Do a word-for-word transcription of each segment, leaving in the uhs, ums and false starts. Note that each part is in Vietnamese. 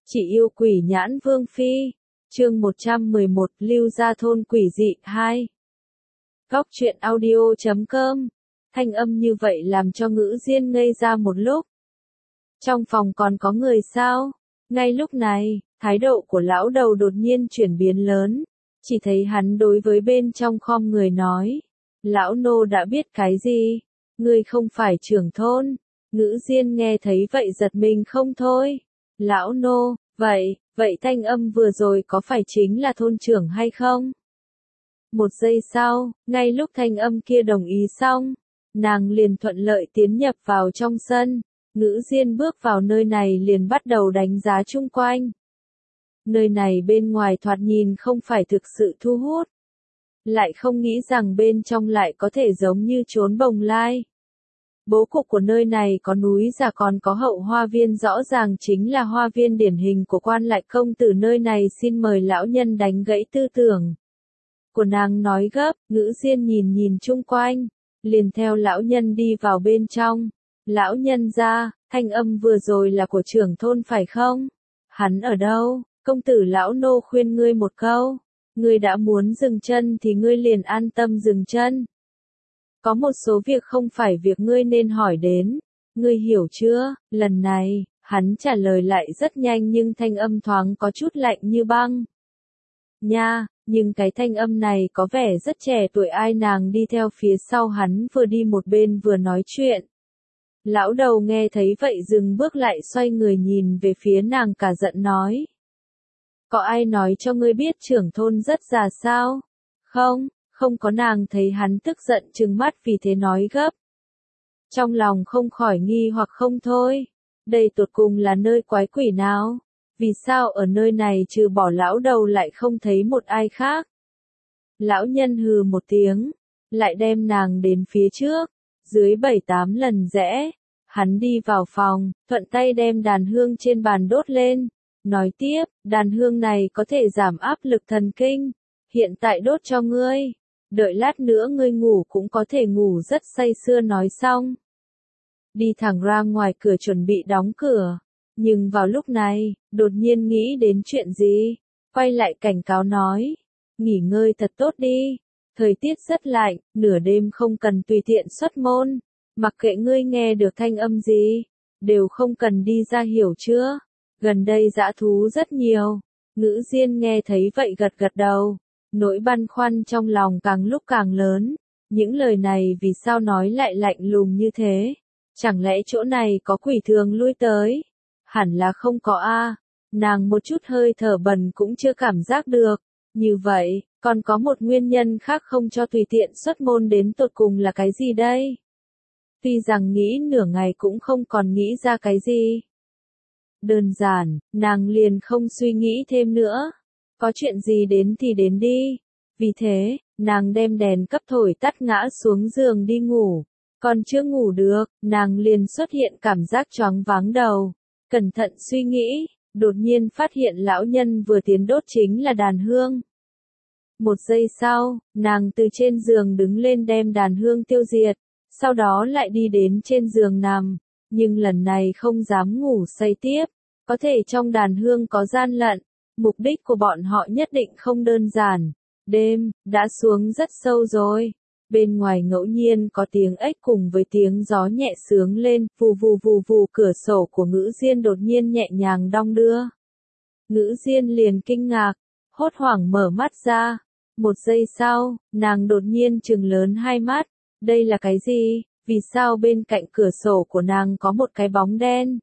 Chị yêu quỷ nhãn vương phi. Chương một trăm mười một Lưu gia thôn quỷ dị hai. Góc truyện audio chấm com. Thanh âm như vậy làm cho Ngữ Diên ngây ra một lúc. Trong phòng còn có người sao? Ngay lúc này, thái độ của lão đầu đột nhiên chuyển biến lớn. Chỉ thấy hắn đối với bên trong khom người nói. Lão nô đã biết cái gì? Ngươi không phải trưởng thôn. Ngữ Diên nghe thấy vậy giật mình không thôi. Lão nô, vậy, vậy thanh âm vừa rồi có phải chính là thôn trưởng hay không? Một giây sau, ngay lúc thanh âm kia đồng ý xong, nàng liền thuận lợi tiến nhập vào trong sân. Ngữ Diên bước vào nơi này liền bắt đầu đánh giá chung quanh. Nơi này bên ngoài thoạt nhìn không phải thực sự thu hút. Lại không nghĩ rằng bên trong lại có thể giống như chốn bồng lai. Bố cục của nơi này có núi giả còn có hậu hoa viên, rõ ràng chính là hoa viên điển hình của quan lại công tử nơi này. Xin mời lão nhân đánh gãy tư tưởng của nàng nói gấp. Ngữ Diên nhìn nhìn chung quanh, liền theo lão nhân đi vào bên trong. Lão nhân ra, thanh âm vừa rồi là của trưởng thôn phải không? Hắn ở đâu? Công tử lão nô khuyên ngươi một câu. Ngươi đã muốn dừng chân thì ngươi liền an tâm dừng chân. Có một số việc không phải việc ngươi nên hỏi đến. Ngươi hiểu chưa? Lần này, hắn trả lời lại rất nhanh nhưng thanh âm thoáng có chút lạnh như băng. Nha, nhưng cái thanh âm này có vẻ rất trẻ tuổi. Ai? Nàng đi theo phía sau hắn vừa đi một bên vừa nói chuyện. Lão đầu nghe thấy vậy dừng bước lại, xoay người nhìn về phía nàng cả giận nói. Có ai nói cho ngươi biết trưởng thôn rất già sao? Không, không có. Nàng thấy hắn tức giận trừng mắt vì thế nói gấp. Trong lòng không khỏi nghi hoặc không thôi. Đây tột cùng là nơi quái quỷ nào? Vì sao ở nơi này trừ bỏ lão đầu lại không thấy một ai khác? Lão nhân hừ một tiếng, lại đem nàng đến phía trước. Dưới bảy tám lần rẽ, hắn đi vào phòng, thuận tay đem đàn hương trên bàn đốt lên. Nói tiếp, đàn hương này có thể giảm áp lực thần kinh. Hiện tại đốt cho ngươi. Đợi lát nữa ngươi ngủ cũng có thể ngủ rất say sưa. Nói xong, đi thẳng ra ngoài cửa chuẩn bị đóng cửa. Nhưng vào lúc này, đột nhiên nghĩ đến chuyện gì, quay lại cảnh cáo nói. Nghỉ ngơi thật tốt đi. Thời tiết rất lạnh, nửa đêm không cần tùy tiện xuất môn. Mặc kệ ngươi nghe được thanh âm gì, đều không cần đi ra, hiểu chưa? Gần đây dã thú rất nhiều. Ngữ Diên nghe thấy vậy gật gật đầu. Nỗi băn khoăn trong lòng càng lúc càng lớn. Những lời này vì sao nói lại lạnh lùng như thế? Chẳng lẽ chỗ này có quỷ thường lui tới? Hẳn là không có a. Nàng một chút hơi thở bần cũng chưa cảm giác được. Như vậy, còn có một nguyên nhân khác không cho tùy tiện xuất môn đến tột cùng là cái gì đây? Tuy rằng nghĩ nửa ngày cũng không còn nghĩ ra cái gì. Đơn giản, nàng liền không suy nghĩ thêm nữa. Có chuyện gì đến thì đến đi. Vì thế, nàng đem đèn cấp thổi tắt ngã xuống giường đi ngủ. Còn chưa ngủ được, nàng liền xuất hiện cảm giác choáng váng đầu. Cẩn thận suy nghĩ, đột nhiên phát hiện lão nhân vừa tiến đốt chính là đàn hương. Một giây sau, nàng từ trên giường đứng lên đem đàn hương tiêu diệt. Sau đó lại đi đến trên giường nằm. Nhưng lần này không dám ngủ say tiếp. Có thể trong đàn hương có gian lận. Mục đích của bọn họ nhất định không đơn giản. Đêm, đã xuống rất sâu rồi. Bên ngoài ngẫu nhiên có tiếng ếch cùng với tiếng gió nhẹ sướng lên. Vù vù vù vù, cửa sổ của Ngữ Diên đột nhiên nhẹ nhàng đong đưa. Ngữ Diên liền kinh ngạc, hốt hoảng mở mắt ra. Một giây sau, nàng đột nhiên trừng lớn hai mắt. Đây là cái gì? Vì sao bên cạnh cửa sổ của nàng có một cái bóng đen?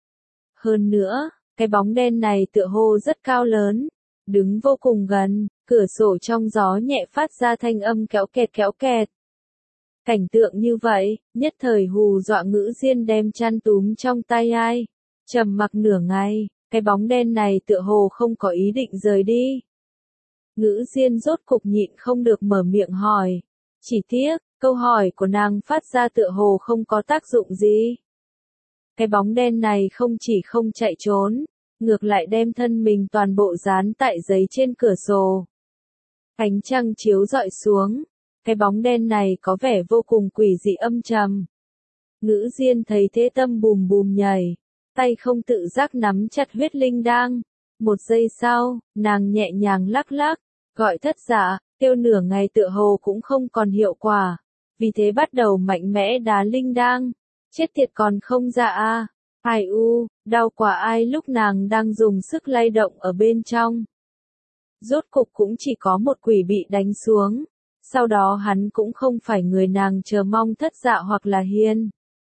Hơn nữa, cái bóng đen này tựa hồ rất cao lớn, đứng vô cùng gần, cửa sổ trong gió nhẹ phát ra thanh âm kéo kẹt kéo kẹt. Cảnh tượng như vậy, nhất thời hù dọa Ngữ Diên đem chăn túm trong tay ai. Trầm mặc nửa ngày, cái bóng đen này tựa hồ không có ý định rời đi. Ngữ Diên rốt cục nhịn không được mở miệng hỏi. Chỉ tiếc, câu hỏi của nàng phát ra tựa hồ không có tác dụng gì. Cái bóng đen này không chỉ không chạy trốn, ngược lại đem thân mình toàn bộ dán tại giấy trên cửa sổ. Ánh trăng chiếu rọi xuống, cái bóng đen này có vẻ vô cùng quỷ dị âm trầm. Ngữ Diên thấy thế tâm bùm bùm nhảy, tay không tự giác nắm chặt huyết linh đăng. Một giây sau, nàng nhẹ nhàng lắc lắc, gọi thất dạ, tiêu nửa ngày tựa hồ cũng không còn hiệu quả. Vì thế bắt đầu mạnh mẽ đá linh đăng. Chết tiệt còn không ra a. Ai u, đau quá ai lúc nàng đang dùng sức lay động ở bên trong. Rốt cục cũng chỉ có một quỷ bị đánh xuống. Sau đó hắn cũng không phải người nàng chờ mong thất dạ hoặc là hiên.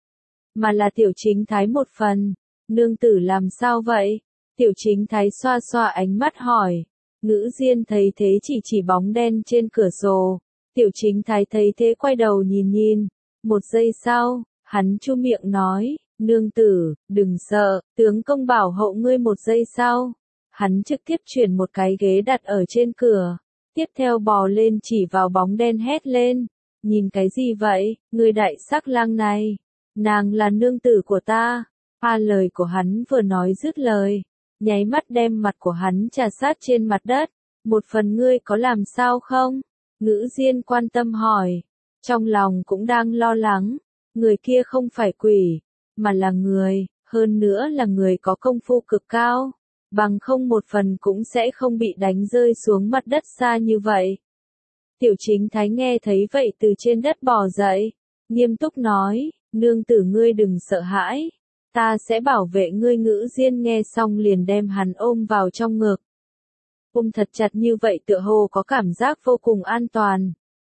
Mà là tiểu chính thái một phần. Nương tử làm sao vậy? Tiểu chính thái xoa xoa ánh mắt hỏi. Ngữ diên thấy thế chỉ chỉ bóng đen trên cửa sổ. Tiểu chính thái thấy thế quay đầu nhìn nhìn. Một giây sau, hắn chu miệng nói. Nương tử, đừng sợ, tướng công bảo hộ ngươi. Một giây sau. Hắn trực tiếp chuyển một cái ghế đặt ở trên cửa. Tiếp theo bò lên chỉ vào bóng đen hét lên. Nhìn cái gì vậy, người đại sắc lang này? Nàng là nương tử của ta. A lời của hắn vừa nói dứt lời. Nháy mắt đem mặt của hắn trà sát trên mặt đất. Một phần ngươi có làm sao không? Ngữ diên quan tâm hỏi. Trong lòng cũng đang lo lắng. Người kia không phải quỷ, mà là người, hơn nữa là người có công phu cực cao. Bằng không một phần cũng sẽ không bị đánh rơi xuống mặt đất xa như vậy. Tiểu chính thái nghe thấy vậy từ trên đất bò dậy, nghiêm túc nói, nương tử ngươi đừng sợ hãi, ta sẽ bảo vệ ngươi. Ngữ diên nghe xong liền đem hắn ôm vào trong ngực. Ôm thật chặt như vậy tựa hồ có cảm giác vô cùng an toàn.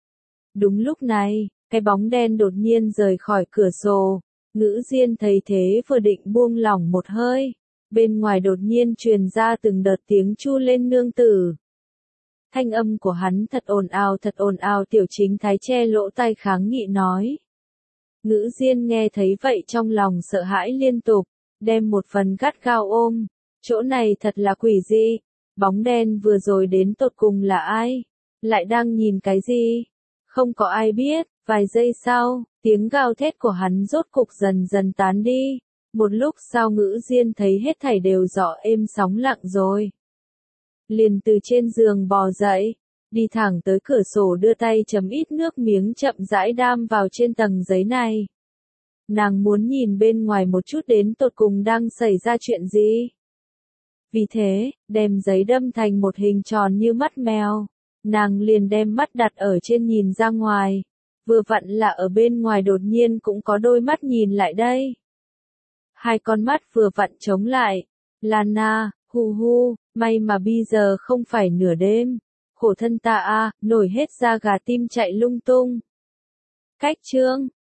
Đúng lúc này, cái bóng đen đột nhiên rời khỏi cửa sổ, Ngữ diên thấy thế vừa định buông lỏng một hơi. Bên ngoài đột nhiên truyền ra từng đợt tiếng chu lên nương tử. Thanh âm của hắn thật ồn ào thật ồn ào. Tiểu chính thái che lỗ tai kháng nghị nói. Ngữ diên nghe thấy vậy trong lòng sợ hãi liên tục, đem một phần gắt gao ôm. Chỗ này thật là quỷ dị. Bóng đen vừa rồi đến tột cùng là ai? Lại đang nhìn cái gì? Không có ai biết. Vài giây sau, tiếng gào thét của hắn rốt cục dần dần tán đi. Một lúc sau Ngữ diên thấy hết thảy đều rõ êm sóng lặng rồi. Liền từ trên giường bò dậy, đi thẳng tới cửa sổ đưa tay chấm ít nước miếng chậm rãi đam vào trên tầng giấy này. Nàng muốn nhìn bên ngoài một chút đến tột cùng đang xảy ra chuyện gì. Vì thế, đem giấy đâm thành một hình tròn như mắt mèo. Nàng liền đem mắt đặt ở trên nhìn ra ngoài. Vừa vặn là ở bên ngoài đột nhiên cũng có đôi mắt nhìn lại đây. Hai con mắt vừa vặn chống lại. Lana, hu hu, may mà bây giờ không phải nửa đêm. Khổ thân ta a, nổi hết da gà tim chạy lung tung. Cách chương